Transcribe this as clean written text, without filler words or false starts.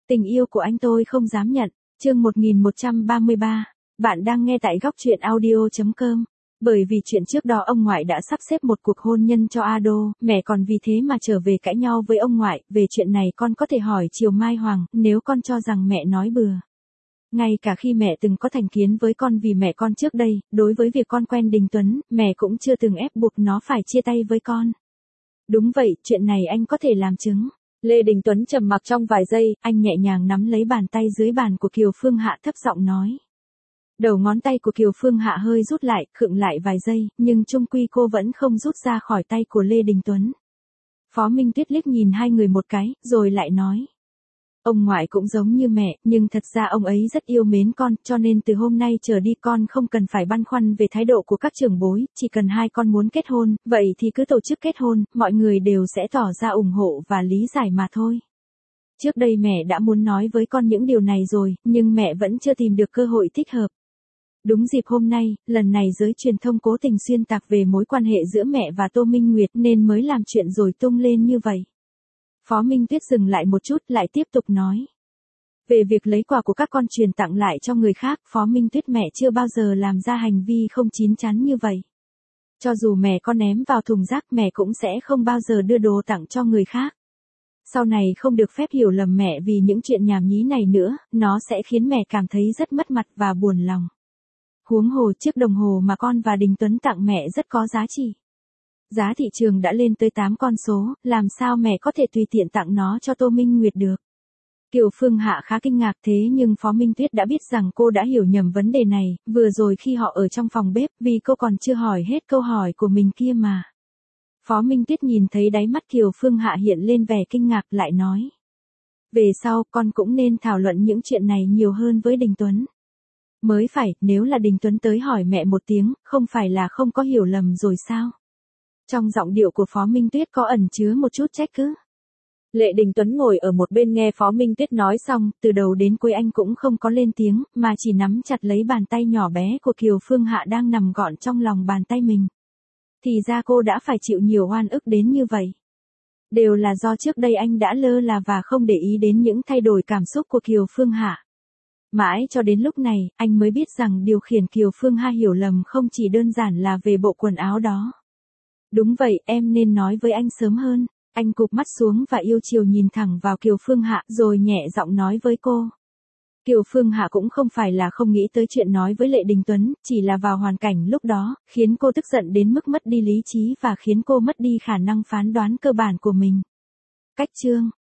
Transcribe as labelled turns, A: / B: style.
A: Tình yêu của anh tôi không dám nhận. Chương 1133. Bạn đang nghe tại góc truyện audio.com. Bởi vì chuyện trước đó ông ngoại đã sắp xếp một cuộc hôn nhân cho Ado, mẹ còn vì thế mà trở về cãi nhau với ông ngoại. Về chuyện này con có thể hỏi Triều Mai Hoàng, nếu con cho rằng mẹ nói bừa. Ngay cả khi mẹ từng có thành kiến với con vì mẹ con trước đây, đối với việc con quen Đình Tuấn, mẹ cũng chưa từng ép buộc nó phải chia tay với con. Đúng vậy, chuyện này anh có thể làm chứng. Lê Đình Tuấn trầm mặc trong vài giây, anh nhẹ nhàng nắm lấy bàn tay dưới bàn của Kiều Phương Hạ thấp giọng nói. Đầu ngón tay của Kiều Phương Hạ hơi rút lại, khựng lại vài giây, nhưng chung quy cô vẫn không rút ra khỏi tay của Lê Đình Tuấn. Phó Minh Tuyết liếc nhìn hai người một cái, rồi lại nói. Ông ngoại cũng giống như mẹ, nhưng thật ra ông ấy rất yêu mến con, cho nên từ hôm nay trở đi con không cần phải băn khoăn về thái độ của các trưởng bối, chỉ cần hai con muốn kết hôn, vậy thì cứ tổ chức kết hôn, mọi người đều sẽ tỏ ra ủng hộ và lý giải mà thôi. Trước đây mẹ đã muốn nói với con những điều này rồi, nhưng mẹ vẫn chưa tìm được cơ hội thích hợp. Đúng dịp hôm nay, lần này giới truyền thông cố tình xuyên tạc về mối quan hệ giữa mẹ và Tô Minh Nguyệt nên mới làm chuyện rồi tung lên như vậy. Phó Minh Tuyết dừng lại một chút lại tiếp tục nói. Về việc lấy quà của các con truyền tặng lại cho người khác, Phó Minh Tuyết mẹ chưa bao giờ làm ra hành vi không chín chắn như vậy. Cho dù mẹ con ném vào thùng rác mẹ cũng sẽ không bao giờ đưa đồ tặng cho người khác. Sau này không được phép hiểu lầm mẹ vì những chuyện nhảm nhí này nữa, nó sẽ khiến mẹ cảm thấy rất mất mặt và buồn lòng. Huống hồ chiếc đồng hồ mà con và Đình Tuấn tặng mẹ rất có giá trị. Giá thị trường đã lên tới 8 con số, làm sao mẹ có thể tùy tiện tặng nó cho Tô Minh Nguyệt được. Kiều Phương Hạ khá kinh ngạc thế nhưng Phó Minh Tuyết đã biết rằng cô đã hiểu nhầm vấn đề này, vừa rồi khi họ ở trong phòng bếp vì cô còn chưa hỏi hết câu hỏi của mình kia mà. Phó Minh Tuyết nhìn thấy đáy mắt Kiều Phương Hạ hiện lên vẻ kinh ngạc lại nói. Về sau con cũng nên thảo luận những chuyện này nhiều hơn với Đình Tuấn. Mới phải, nếu là Đình Tuấn tới hỏi mẹ một tiếng, không phải là không có hiểu lầm rồi sao? Trong giọng điệu của Phó Minh Tuyết có ẩn chứa một chút trách cứ. Lệ Đình Tuấn ngồi ở một bên nghe Phó Minh Tuyết nói xong, từ đầu đến cuối anh cũng không có lên tiếng, mà chỉ nắm chặt lấy bàn tay nhỏ bé của Kiều Phương Hạ đang nằm gọn trong lòng bàn tay mình. Thì ra cô đã phải chịu nhiều oan ức đến như vậy. Đều là do trước đây anh đã lơ là và không để ý đến những thay đổi cảm xúc của Kiều Phương Hạ. Mãi cho đến lúc này, anh mới biết rằng điều khiển Kiều Phương Hạ hiểu lầm không chỉ đơn giản là về bộ quần áo đó. Đúng vậy, em nên nói với anh sớm hơn. Anh cụp mắt xuống và yêu chiều nhìn thẳng vào Kiều Phương Hạ rồi nhẹ giọng nói với cô. Kiều Phương Hạ cũng không phải là không nghĩ tới chuyện nói với Lệ Đình Tuấn, chỉ là vào hoàn cảnh lúc đó, khiến cô tức giận đến mức mất đi lý trí và khiến cô mất đi khả năng phán đoán cơ bản của mình. Cách chương